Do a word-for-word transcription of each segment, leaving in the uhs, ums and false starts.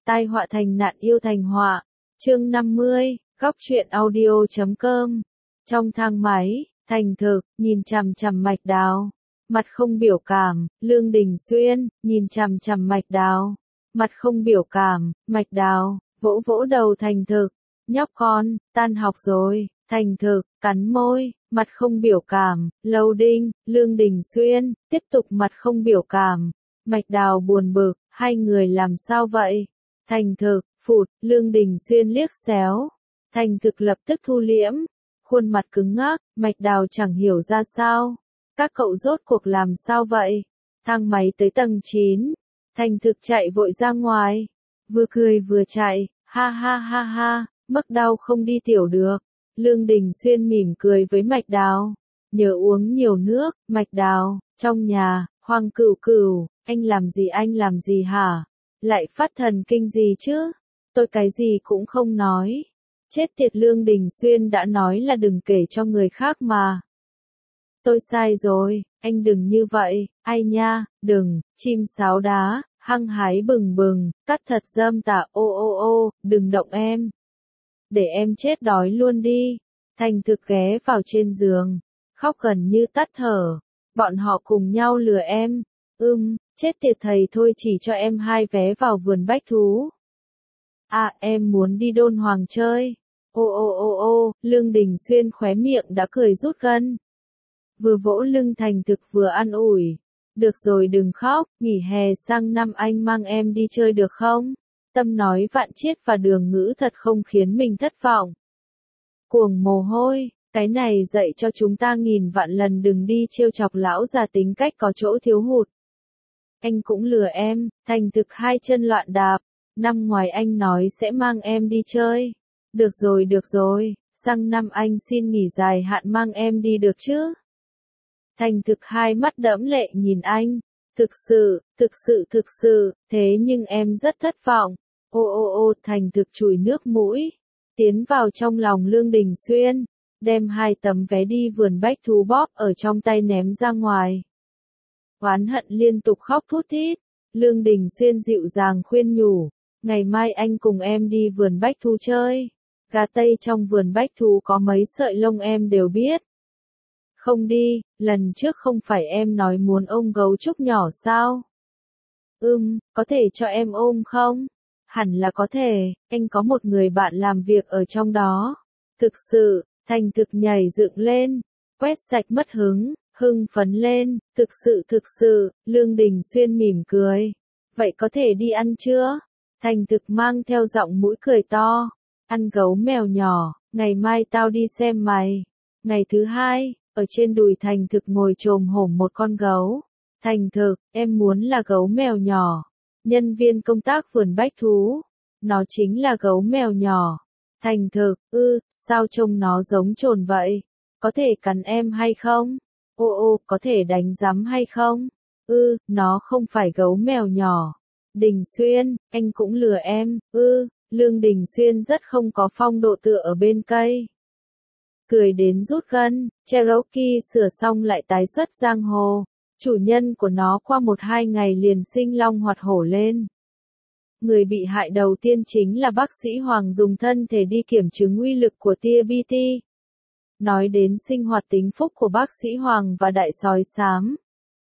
Tai họa thành nạn yêu thành họa. Chương năm mươi, góc truyện audio chấm com. Trong thang máy, Thành Thực, nhìn chằm chằm Mạch Đào. Mặt không biểu cảm, Lương Đình Xuyên, nhìn chằm chằm Mạch Đào. Mặt không biểu cảm, Mạch Đào, vỗ vỗ đầu Thành Thực. Nhóc con, tan học rồi. Thành Thực, cắn môi, mặt không biểu cảm, Lâu Đinh, Lương Đình Xuyên, tiếp tục mặt không biểu cảm. Mạch Đào buồn bực, hai người làm sao vậy? Thành Thực, phụt, Lương Đình Xuyên liếc xéo. Thành Thực lập tức thu liễm, khuôn mặt cứng ngắc, Mạch Đào chẳng hiểu ra sao. Các cậu rốt cuộc làm sao vậy? Thang máy tới tầng chín. Thành Thực chạy vội ra ngoài. Vừa cười vừa chạy, ha ha ha ha, mắc đau không đi tiểu được. Lương Đình Xuyên mỉm cười với Mạch Đào. Nhớ uống nhiều nước, Mạch Đào, trong nhà, Hoàng Cửu Cửu, anh làm gì anh làm gì hả? Lại phát thần kinh gì chứ? Tôi cái gì cũng không nói. Chết tiệt, Lương Đình Xuyên đã nói là đừng kể cho người khác mà. Tôi sai rồi, anh đừng như vậy, ai nha, đừng, chim sáo đá, hăng hái bừng bừng, cắt thật dâm tà, ô ô ô, đừng động em. Để em chết đói luôn đi. Thành Thực ghé vào trên giường, khóc gần như tắt thở. Bọn họ cùng nhau lừa em. Ưm, chết tiệt, thầy thôi chỉ cho em hai vé vào vườn bách thú. À, em muốn đi Đôn Hoàng chơi. Ô ô ô ô, Lương Đình Xuyên khóe miệng đã cười rút gân. Vừa vỗ lưng Thành Thực vừa an ủi. Được rồi, đừng khóc, nghỉ hè sang năm anh mang em đi chơi được không? Tâm nói vạn chiết và Đường Ngữ thật không khiến mình thất vọng. Cuồng mồ hôi, cái này dạy cho chúng ta nghìn vạn lần đừng đi trêu chọc lão già tính cách có chỗ thiếu hụt. Anh cũng lừa em. Thành Thực hai chân loạn đạp. Năm ngoài anh nói sẽ mang em đi chơi. Được rồi được rồi, sang năm anh xin nghỉ dài hạn mang em đi được chứ? Thành Thực hai mắt đẫm lệ nhìn anh. Thực sự, thực sự thực sự, thế nhưng em rất thất vọng. Ô ô ô, Thành Thực chùi nước mũi. Tiến vào trong lòng Lương Đình Xuyên. Đem hai tấm vé đi vườn bách thú bóp ở trong tay ném ra ngoài. Oán hận liên tục khóc thút thít. Lương Đình Xuyên dịu dàng khuyên nhủ. Ngày mai anh cùng em đi vườn bách thú chơi. Gà Tây trong vườn bách thú có mấy sợi lông em đều biết. Không đi, lần trước không phải em nói muốn ôm gấu trúc nhỏ sao? Ừm, có thể cho em ôm không? Hẳn là có thể, anh có một người bạn làm việc ở trong đó. Thực sự, Thành Thực nhảy dựng lên, quét sạch mất hứng, hưng phấn lên, thực sự thực sự, Lương Đình Xuyên mỉm cười. Vậy có thể đi ăn chưa? Thành Thực mang theo giọng mũi cười to. Ăn gấu mèo nhỏ, ngày mai tao đi xem mày. Ngày thứ hai, ở trên đùi Thành Thực ngồi chồm hổm một con gấu. Thành Thực, em muốn là gấu mèo nhỏ. Nhân viên công tác vườn bách thú. Nó chính là gấu mèo nhỏ. Thành Thực, ư, sao trông nó giống chồn vậy? Có thể cắn em hay không? Ô ô, có thể đánh rắm hay không? Ư, nó không phải gấu mèo nhỏ. Đình Xuyên, anh cũng lừa em, ư, Lương Đình Xuyên rất không có phong độ tựa ở bên cây. Cười đến rút gân, Cherokee sửa xong lại tái xuất giang hồ. Chủ nhân của nó qua một hai ngày liền sinh long hoạt hổ lên. Người bị hại đầu tiên chính là bác sĩ Hoàng dùng thân thể đi kiểm chứng uy lực của tia bê tê. Nói đến sinh hoạt tính phúc của bác sĩ Hoàng và đại sói xám.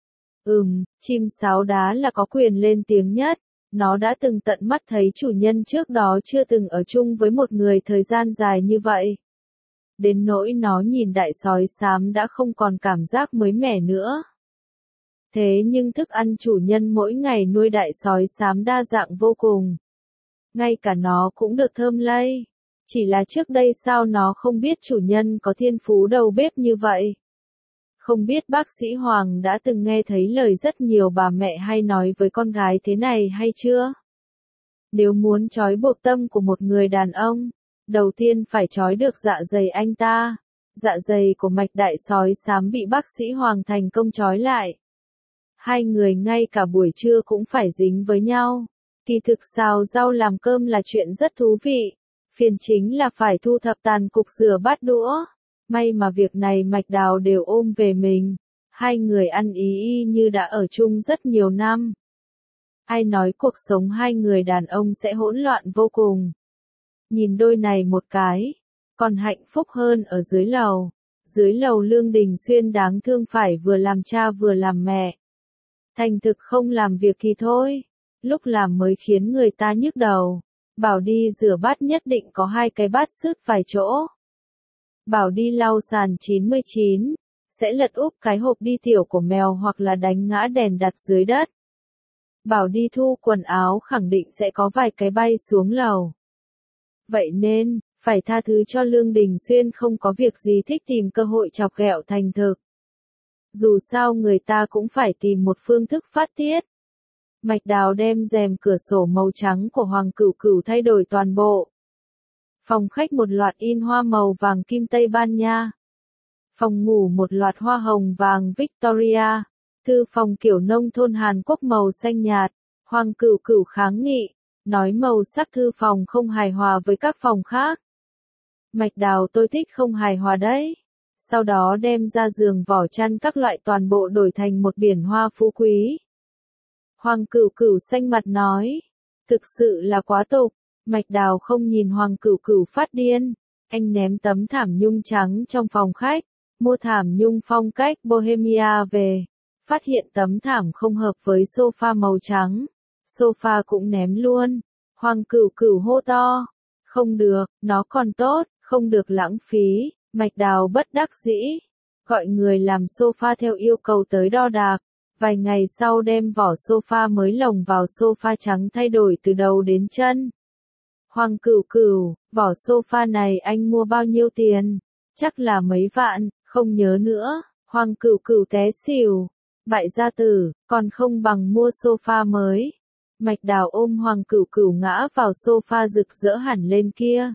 Ừm, chim sáo đá là có quyền lên tiếng nhất. Nó đã từng tận mắt thấy chủ nhân trước đó chưa từng ở chung với một người thời gian dài như vậy. Đến nỗi nó nhìn đại sói xám đã không còn cảm giác mới mẻ nữa. Thế nhưng thức ăn chủ nhân mỗi ngày nuôi đại sói xám đa dạng vô cùng. Ngay cả nó cũng được thơm lây. Chỉ là trước đây sao nó không biết chủ nhân có thiên phú đầu bếp như vậy. Không biết bác sĩ Hoàng đã từng nghe thấy lời rất nhiều bà mẹ hay nói với con gái thế này hay chưa? Nếu muốn trói buộc tâm của một người đàn ông, đầu tiên phải trói được dạ dày anh ta. Dạ dày của Mạch đại sói xám bị bác sĩ Hoàng thành công trói lại. Hai người ngay cả buổi trưa cũng phải dính với nhau. Kỳ thực xào rau làm cơm là chuyện rất thú vị. Phiền chính là phải thu thập tàn cục rửa bát đũa. May mà việc này Mạch Đào đều ôm về mình. Hai người ăn ý y như đã ở chung rất nhiều năm. Ai nói cuộc sống hai người đàn ông sẽ hỗn loạn vô cùng. Nhìn đôi này một cái, còn hạnh phúc hơn ở dưới lầu. Dưới lầu Lương Đình Xuyên đáng thương phải vừa làm cha vừa làm mẹ. Thành thực không làm việc thì thôi, lúc làm mới khiến người ta nhức đầu. Bảo đi rửa bát nhất định có hai cái bát sứt vài chỗ. Bảo đi lau sàn chín mươi chín, sẽ lật úp cái hộp đi tiểu của mèo hoặc là đánh ngã đèn đặt dưới đất. Bảo đi thu quần áo khẳng định sẽ có vài cái bay xuống lầu. Vậy nên, phải tha thứ cho Lương Đình Xuyên không có việc gì thích tìm cơ hội chọc ghẹo Thành Thực. Dù sao người ta cũng phải tìm một phương thức phát tiết. Mạch Đào đem rèm cửa sổ màu trắng của Hoàng Cửu Cửu thay đổi toàn bộ. Phòng khách một loạt in hoa màu vàng kim Tây Ban Nha. Phòng ngủ một loạt hoa hồng vàng Victoria. Thư phòng kiểu nông thôn Hàn Quốc màu xanh nhạt. Hoàng Cửu Cửu kháng nghị, nói màu sắc thư phòng không hài hòa với các phòng khác. Mạch Đào tôi thích không hài hòa đấy. Sau đó đem ra giường vỏ chăn các loại toàn bộ đổi thành một biển hoa phú quý. Hoàng Cửu Cửu xanh mặt nói, thực sự là quá tục. Mạch Đào không nhìn Hoàng Cửu Cửu phát điên. Anh ném tấm thảm nhung trắng trong phòng khách, mua thảm nhung phong cách Bohemia về. Phát hiện tấm thảm không hợp với sofa màu trắng. Sofa cũng ném luôn. Hoàng Cửu Cửu hô to, không được, nó còn tốt, không được lãng phí. Mạch Đào bất đắc dĩ, gọi người làm sofa theo yêu cầu tới đo đạc. Vài ngày sau đem vỏ sofa mới lồng vào sofa trắng thay đổi từ đầu đến chân. Hoàng Cửu Cửu, vỏ sofa này anh mua bao nhiêu tiền? Chắc là mấy vạn, không nhớ nữa. Hoàng Cửu Cửu té xỉu. Bại gia tử, còn không bằng mua sofa mới. Mạch Đào ôm Hoàng Cửu Cửu ngã vào sofa rực rỡ hẳn lên kia.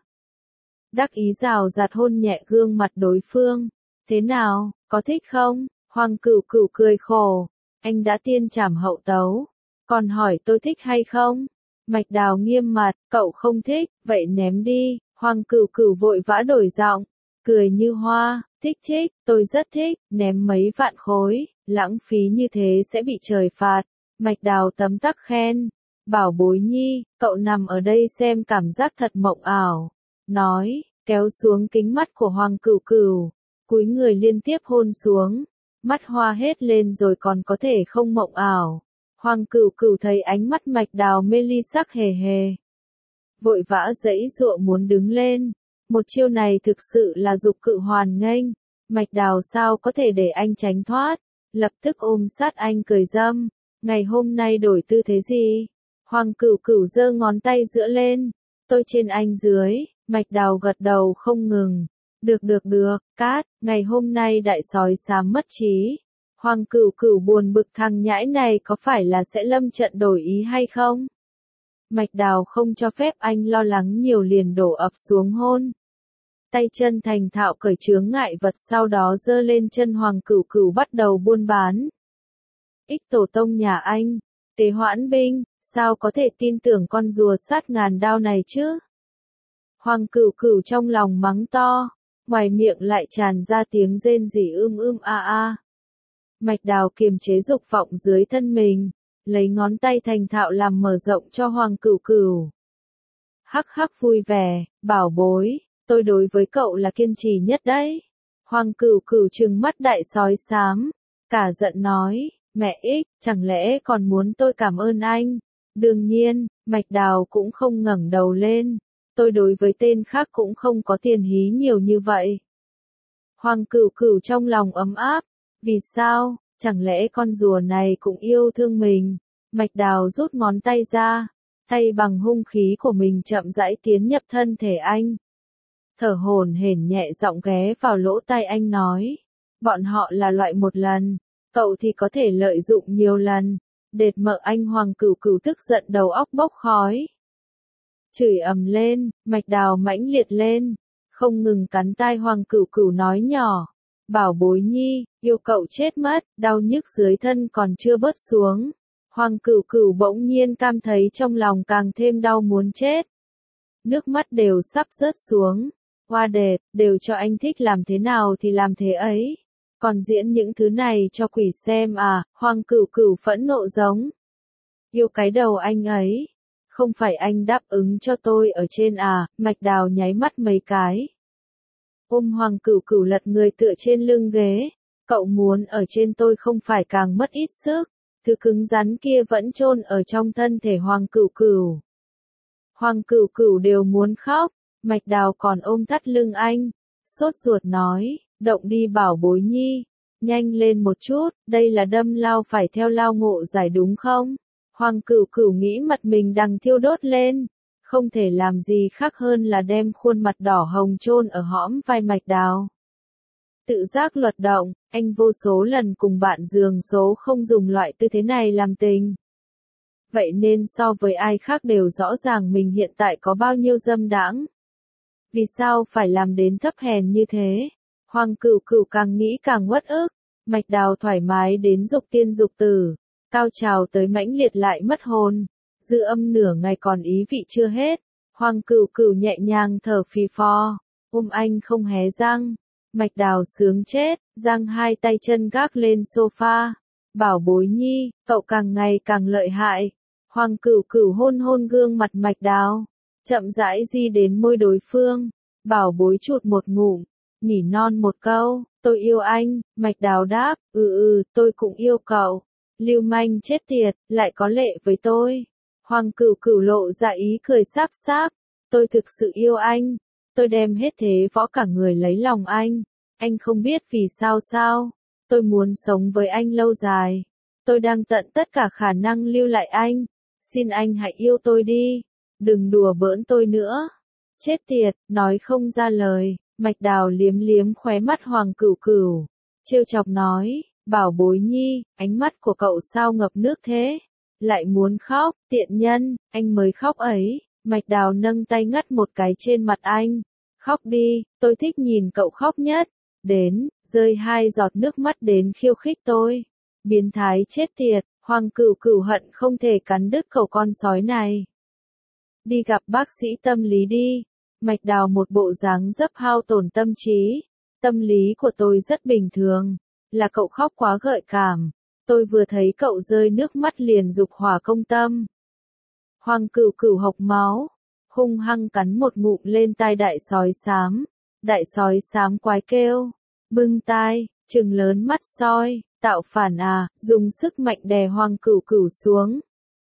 Đắc ý rào rạt hôn nhẹ gương mặt đối phương. Thế nào, có thích không? Hoàng Cửu Cửu cười khổ. Anh đã tiên trảm hậu tấu. Còn hỏi tôi thích hay không? Mạch Đào nghiêm mặt, cậu không thích, vậy ném đi. Hoàng Cửu Cửu vội vã đổi giọng, cười như hoa, thích thích, tôi rất thích, ném mấy vạn khối, lãng phí như thế sẽ bị trời phạt. Mạch Đào tấm tắc khen, bảo bối nhi, cậu nằm ở đây xem cảm giác thật mộng ảo. Nói, kéo xuống kính mắt của Hoàng Cửu Cửu, cúi người liên tiếp hôn xuống, mắt hoa hết lên rồi còn có thể không mộng ảo. Hoàng Cửu Cửu thấy ánh mắt Mạch Đào mê ly sắc hề hề. Vội vã giãy giụa muốn đứng lên. Một chiêu này thực sự là dục cự hoàn nghênh. Mạch Đào sao có thể để anh tránh thoát. Lập tức ôm sát anh cười dâm. Ngày hôm nay đổi tư thế gì? Hoàng Cửu Cửu giơ ngón tay giữa lên. Tôi trên anh dưới. Mạch Đào gật đầu không ngừng. Được được được, cát, ngày hôm nay đại sói xám mất trí. Hoàng Cửu Cửu buồn bực thằng nhãi này có phải là sẽ lâm trận đổi ý hay không? Mạch Đào không cho phép anh lo lắng nhiều liền đổ ập xuống hôn. Tay chân thành thạo cởi chướng ngại vật sau đó giơ lên chân Hoàng Cửu Cửu bắt đầu buôn bán. Ích tổ tông nhà anh, Tế Hoãn binh, sao có thể tin tưởng con rùa sát ngàn đao này chứ? Hoàng Cửu Cửu trong lòng mắng to, ngoài miệng lại tràn ra tiếng rên rỉ ưm ưm a a. Mạch Đào kiềm chế dục vọng dưới thân mình, lấy ngón tay thành thạo làm mở rộng cho Hoàng Cửu Cửu. Hắc hắc vui vẻ, bảo bối, tôi đối với cậu là kiên trì nhất đấy. Hoàng Cửu Cửu trừng mắt đại sói xám, cả giận nói, mẹ ích, chẳng lẽ còn muốn tôi cảm ơn anh? Đương nhiên, Mạch Đào cũng không ngẩng đầu lên, tôi đối với tên khác cũng không có tiền hí nhiều như vậy. Hoàng Cửu Cửu trong lòng ấm áp, vì sao, chẳng lẽ con rùa này cũng yêu thương mình? Mạch Đào rút ngón tay ra, tay bằng hung khí của mình chậm rãi tiến nhập thân thể anh. Thở hổn hển nhẹ giọng ghé vào lỗ tai anh nói, bọn họ là loại một lần, cậu thì có thể lợi dụng nhiều lần. Đệt mợ anh. Hoàng Cửu Cửu tức giận đầu óc bốc khói. Chửi ầm lên, Mạch Đào mãnh liệt lên, không ngừng cắn tai Hoàng Cửu Cửu nói nhỏ, bảo bối nhi, yêu cậu chết mất, đau nhức dưới thân còn chưa bớt xuống. Hoàng Cửu Cửu bỗng nhiên cảm thấy trong lòng càng thêm đau muốn chết. Nước mắt đều sắp rớt xuống. Hoa đệt, đều cho anh thích làm thế nào thì làm thế ấy. Còn diễn những thứ này cho quỷ xem à? Hoàng Cửu Cửu phẫn nộ giống. Yêu cái đầu anh ấy. Không phải anh đáp ứng cho tôi ở trên à, Mạch Đào nháy mắt mấy cái. Ôm Hoàng Cửu Cửu lật người tựa trên lưng ghế. Cậu muốn ở trên tôi không phải càng mất ít sức. Thứ cứng rắn kia vẫn chôn ở trong thân thể Hoàng Cửu Cửu. Hoàng Cửu Cửu đều muốn khóc. Mạch Đào còn ôm thắt lưng anh. Sốt ruột nói, động đi Bảo Bối nhi. Nhanh lên một chút, đây là đâm lao phải theo lao ngộ giải đúng không? Hoàng Cửu Cửu nghĩ mặt mình đang thiêu đốt lên. Không thể làm gì khác hơn là đem khuôn mặt đỏ hồng chôn ở hõm vai Mạch Đào. Tự giác luật động, anh vô số lần cùng bạn giường số không dùng loại tư thế này làm tình. Vậy nên so với ai khác đều rõ ràng mình hiện tại có bao nhiêu dâm đãng. Vì sao phải làm đến thấp hèn như thế? Hoàng Cửu Cửu càng nghĩ càng uất ức. Mạch Đào thoải mái đến dục tiên dục tử. Cao trào tới mãnh liệt lại mất hồn. Dư âm nửa ngày còn ý vị chưa hết. Hoàng Cửu Cửu nhẹ nhàng thở phì phò. Ôm anh không hé răng. Mạch Đào sướng chết, giang hai tay chân gác lên sofa. Bảo Bối nhi, cậu càng ngày càng lợi hại. Hoàng Cửu Cửu hôn hôn gương mặt Mạch Đào. Chậm rãi di đến môi đối phương. Bảo Bối chụt một ngụm. Nhỉ non một câu, tôi yêu anh. Mạch Đào đáp, ừ ừ, tôi cũng yêu cậu. Lưu manh chết tiệt, lại có lệ với tôi. Hoàng Cửu Cửu lộ ra ý cười sáp sáp. Tôi thực sự yêu anh. Tôi đem hết thế võ cả người lấy lòng anh. Anh không biết vì sao sao. Tôi muốn sống với anh lâu dài. Tôi đang tận tất cả khả năng lưu lại anh. Xin anh hãy yêu tôi đi. Đừng đùa bỡn tôi nữa. Chết tiệt, nói không ra lời. Mạch Đào liếm liếm khóe mắt Hoàng Cửu Cửu. Trêu chọc nói, Bảo Bối nhi, ánh mắt của cậu sao ngập nước thế? Lại muốn khóc, tiện nhân, anh mới khóc ấy. Mạch Đào nâng tay ngắt một cái trên mặt anh. Khóc đi, tôi thích nhìn cậu khóc nhất. Đến, rơi hai giọt nước mắt đến khiêu khích tôi. Biến thái chết tiệt, Hoàng Cửu Cửu hận không thể cắn đứt cậu con sói này. Đi gặp bác sĩ tâm lý đi. Mạch Đào một bộ dáng dấp hao tổn tâm trí. Tâm lý của tôi rất bình thường. Là cậu khóc quá gợi cảm. Tôi vừa thấy cậu rơi nước mắt liền dục hỏa công tâm. Hoàng Cửu Cửu hộc máu. Hung hăng cắn một ngụm lên tai đại sói xám. Đại sói xám quái kêu. Bưng tai, trừng lớn mắt soi. Tạo phản à, dùng sức mạnh đè Hoàng Cửu Cửu xuống.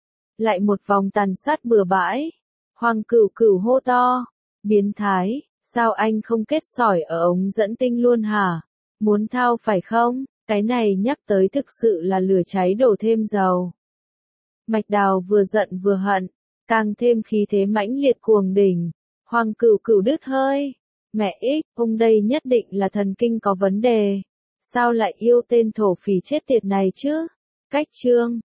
Lại một vòng tàn sát bừa bãi. Hoàng Cửu Cửu hô to. Biến thái, sao anh không kết sỏi ở ống dẫn tinh luôn hả? Muốn thao phải không? Cái này nhắc tới thực sự là lửa cháy đổ thêm dầu. Mạch Đào vừa giận vừa hận, càng thêm khí thế mãnh liệt cuồng đỉnh. Hoàng Cửu Cửu đứt hơi. Mẹ ích, ông đây nhất định là thần kinh có vấn đề. Sao lại yêu tên thổ phỉ chết tiệt này chứ? Cách chương